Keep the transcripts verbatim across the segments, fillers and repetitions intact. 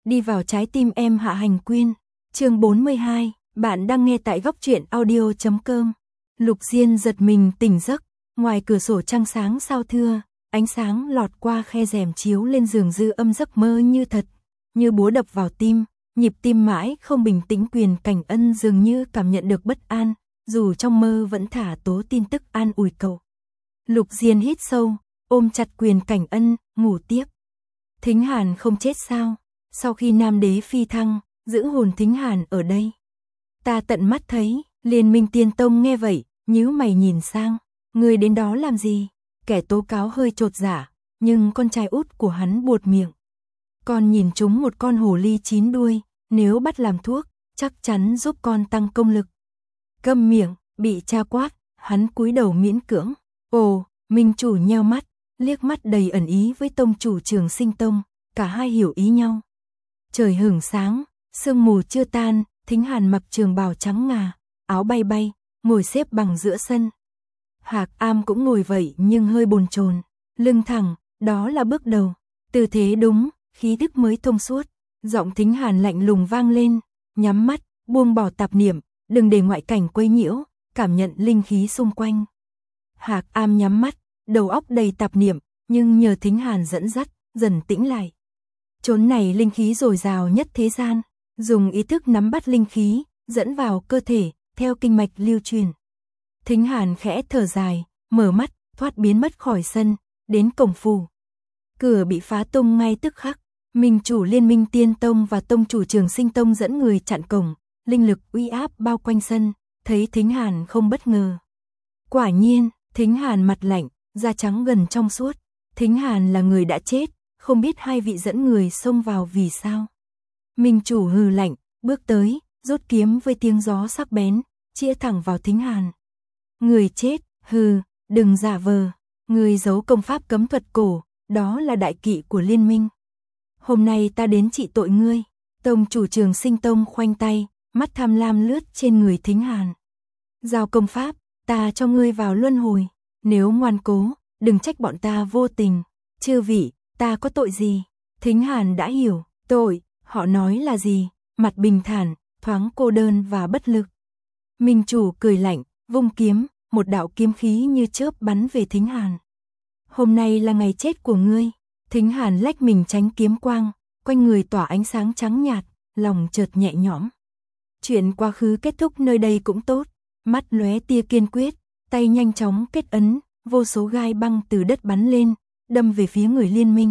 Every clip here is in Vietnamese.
đi vào trái tim em. Hạ Hành Quyên, chương bốn mươi hai, bạn đang nghe tại góc truyện audio chấm com. Lục Diên giật mình tỉnh giấc, ngoài cửa sổ trăng sáng sao thưa, ánh sáng lọt qua khe rèm chiếu lên giường dư âm giấc mơ như thật, như búa đập vào tim, nhịp tim mãi không bình tĩnh. Quyền Cảnh Ân dường như cảm nhận được bất an, dù trong mơ vẫn thả tố tin tức an ủi cậu. Lục Diên hít sâu, ôm chặt Quyền Cảnh Ân, ngủ tiếp. Thính Hàn không chết sao? Sau khi Nam Đế phi thăng, giữ hồn Thính Hàn ở đây. Ta tận mắt thấy. Liên Minh Tiên Tông nghe vậy, nhíu mày nhìn sang. Người đến đó làm gì? Kẻ tố cáo hơi chột dạ, nhưng con trai út của hắn buột miệng. Con nhìn chúng một con hồ ly chín đuôi, nếu bắt làm thuốc, chắc chắn giúp con tăng công lực. Câm miệng, bị cha quát, hắn cúi đầu miễn cưỡng. Ồ, Minh chủ nheo mắt, liếc mắt đầy ẩn ý với tông chủ Trường Sinh Tông, cả hai hiểu ý nhau. Trời hửng sáng, sương mù chưa tan, Thính Hàn mặc trường bào trắng ngà, áo bay bay, ngồi xếp bằng giữa sân. Hạc Am cũng ngồi vậy nhưng hơi bồn chồn, lưng thẳng, đó là bước đầu. Tư thế đúng, khí thức mới thông suốt. Giọng Thính Hàn lạnh lùng vang lên, nhắm mắt, buông bỏ tạp niệm, đừng để ngoại cảnh quấy nhiễu, cảm nhận linh khí xung quanh. Hạc Am nhắm mắt, đầu óc đầy tạp niệm, nhưng nhờ Thính Hàn dẫn dắt, dần tĩnh lại. Chốn này linh khí dồi dào nhất thế gian, dùng ý thức nắm bắt linh khí, dẫn vào cơ thể, theo kinh mạch lưu truyền. Thính Hàn khẽ thở dài, mở mắt, thoát biến mất khỏi sân, đến cổng phủ. Cửa bị phá tung ngay tức khắc, Minh chủ Liên Minh Tiên Tông và tông chủ Trường Sinh Tông dẫn người chặn cổng, linh lực uy áp bao quanh sân, thấy Thính Hàn không bất ngờ. Quả nhiên, Thính Hàn mặt lạnh, da trắng gần trong suốt. Thính Hàn là người đã chết, không biết hai vị dẫn người xông vào vì sao. Minh chủ hừ lạnh, bước tới, rút kiếm với tiếng gió sắc bén, chĩa thẳng vào Thính Hàn. Người chết, hừ, đừng giả vờ, người giấu công pháp cấm thuật cổ, đó là đại kỵ của liên minh. Hôm nay ta đến trị tội ngươi. Tông chủ Trường Sinh Tông khoanh tay, mắt tham lam lướt trên người Thính Hàn. Giao công pháp, ta cho ngươi vào luân hồi, nếu ngoan cố, đừng trách bọn ta vô tình. Chư vị, ta có tội gì? Thính Hàn đã hiểu, tội, họ nói là gì? Mặt bình thản, thoáng cô đơn và bất lực. Minh chủ cười lạnh, vung kiếm, một đạo kiếm khí như chớp bắn về Thính Hàn. Hôm nay là ngày chết của ngươi. Thính Hàn lách mình tránh kiếm quang, quanh người tỏa ánh sáng trắng nhạt, lòng chợt nhẹ nhõm. Chuyện quá khứ kết thúc nơi đây cũng tốt. Mắt lóe tia kiên quyết, tay nhanh chóng kết ấn, vô số gai băng từ đất bắn lên, đâm về phía người liên minh.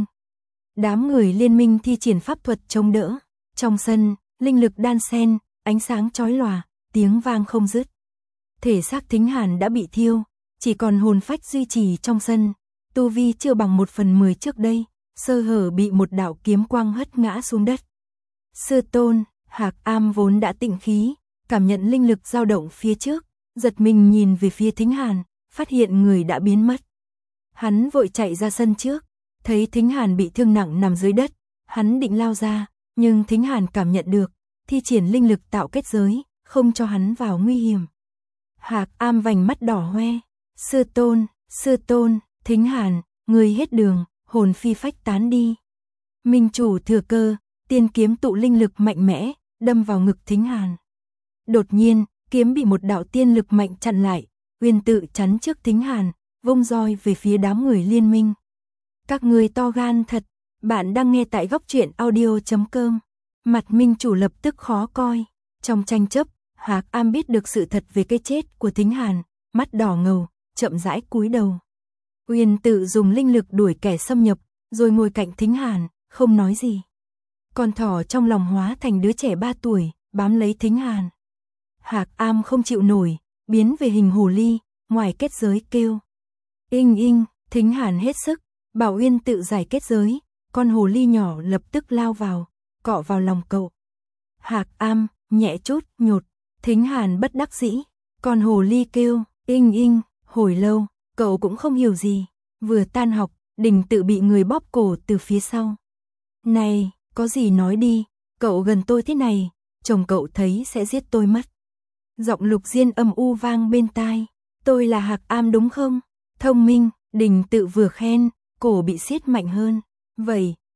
Đám người liên minh thi triển pháp thuật chống đỡ. Trong sân, linh lực đan xen, ánh sáng chói lòa, tiếng vang không dứt. Thể xác Thính Hàn đã bị thiêu, chỉ còn hồn phách duy trì trong sân. Tu vi chưa bằng một phần mười trước đây, sơ hở bị một đạo kiếm quang hất ngã xuống đất. Sư tôn, Hạc Am vốn đã tịnh khí, cảm nhận linh lực dao động phía trước, giật mình nhìn về phía Thính Hàn, phát hiện người đã biến mất. Hắn vội chạy ra sân trước, thấy Thính Hàn bị thương nặng nằm dưới đất, hắn định lao ra, nhưng Thính Hàn cảm nhận được, thi triển linh lực tạo kết giới, không cho hắn vào nguy hiểm. Hạc Am vành mắt đỏ hoe, sư tôn, sư tôn, Thính Hàn, người hết đường, hồn phi phách tán đi. Minh chủ thừa cơ, tiên kiếm tụ linh lực mạnh mẽ, đâm vào ngực Thính Hàn. Đột nhiên, kiếm bị một đạo tiên lực mạnh chặn lại, Uyên Tự chắn trước Thính Hàn, vung roi về phía đám người liên minh. Các người to gan thật, bạn đang nghe tại góc truyện audio chấm com. Mặt Minh chủ lập tức khó coi, trong tranh chấp, Hạc Am biết được sự thật về cái chết của Thính Hàn, mắt đỏ ngầu, chậm rãi cúi đầu. Uyên Tự dùng linh lực đuổi kẻ xâm nhập, rồi ngồi cạnh Thính Hàn, không nói gì. Con thỏ trong lòng hóa thành đứa trẻ ba tuổi, bám lấy Thính Hàn. Hạc Am không chịu nổi, biến về hình hồ ly, ngoài kết giới kêu. Inh inh, Thính Hàn hết sức, bảo Uyên Tự giải kết giới, con hồ ly nhỏ lập tức lao vào, cọ vào lòng cậu. Hạc Am, nhẹ chút, nhột, Thính Hàn bất đắc dĩ, con hồ ly kêu, inh inh, hồi lâu, cậu cũng không hiểu gì, vừa tan học, Đình Tự bị người bóp cổ từ phía sau. Này, có gì nói đi, cậu gần tôi thế này, chồng cậu thấy sẽ giết tôi mất. Giọng Lục Diên âm u vang bên tai, tôi là Hạc Am đúng không? Thông minh, Đình Tự vừa khen, cổ bị siết mạnh hơn. Vậy,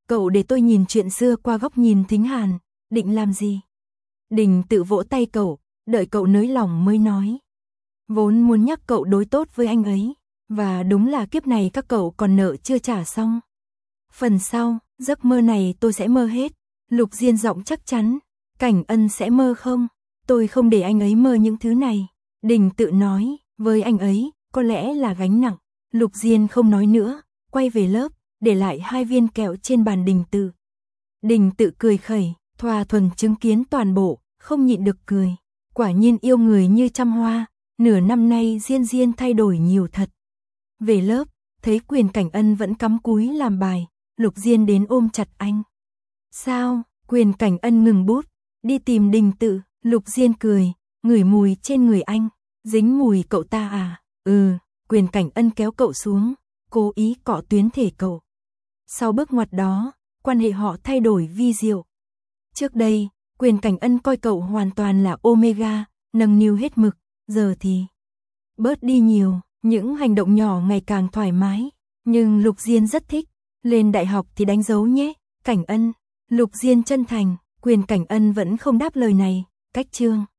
Cậu để tôi nhìn chuyện xưa qua góc nhìn thính hàn, định làm gì? Đình Tự vỗ tay cậu, đợi cậu nới lòng mới nói. Vốn muốn nhắc cậu đối tốt với anh ấy, và đúng là kiếp này các cậu còn nợ chưa trả xong. Phần sau, giấc mơ này tôi sẽ mơ hết. Lục Diên giọng chắc chắn. Cảnh Ân sẽ mơ không? Tôi không để anh ấy mơ những thứ này. Đình Tự nói, với anh ấy, có lẽ là gánh nặng. Lục Diên không nói nữa, quay về lớp, để lại hai viên kẹo trên bàn Đình Tự. Đình Tự cười khẩy, Thoa Thuần chứng kiến toàn bộ, không nhịn được cười. Quả nhiên yêu người như trăm hoa, nửa năm nay Diên Diên thay đổi nhiều thật. Về lớp, thấy Quyền Cảnh Ân vẫn cắm cúi làm bài, Lục Diên đến ôm chặt anh. Sao? Quyền Cảnh Ân ngừng bút, đi tìm Đình Tự. Lục Diên cười, ngửi mùi trên người anh, dính mùi cậu ta à? Ừ. Quyền Cảnh Ân kéo cậu xuống, cố ý cọ tuyến thể cậu. Sau bước ngoặt đó, quan hệ họ thay đổi vi diệu. Trước đây, Quyền Cảnh Ân coi cậu hoàn toàn là Omega, nâng niu hết mực, giờ thì bớt đi nhiều, những hành động nhỏ ngày càng thoải mái. Nhưng Lục Diên rất thích, lên đại học thì đánh dấu nhé, Cảnh Ân. Lục Diên chân thành, Quyền Cảnh Ân vẫn không đáp lời này, cách chương.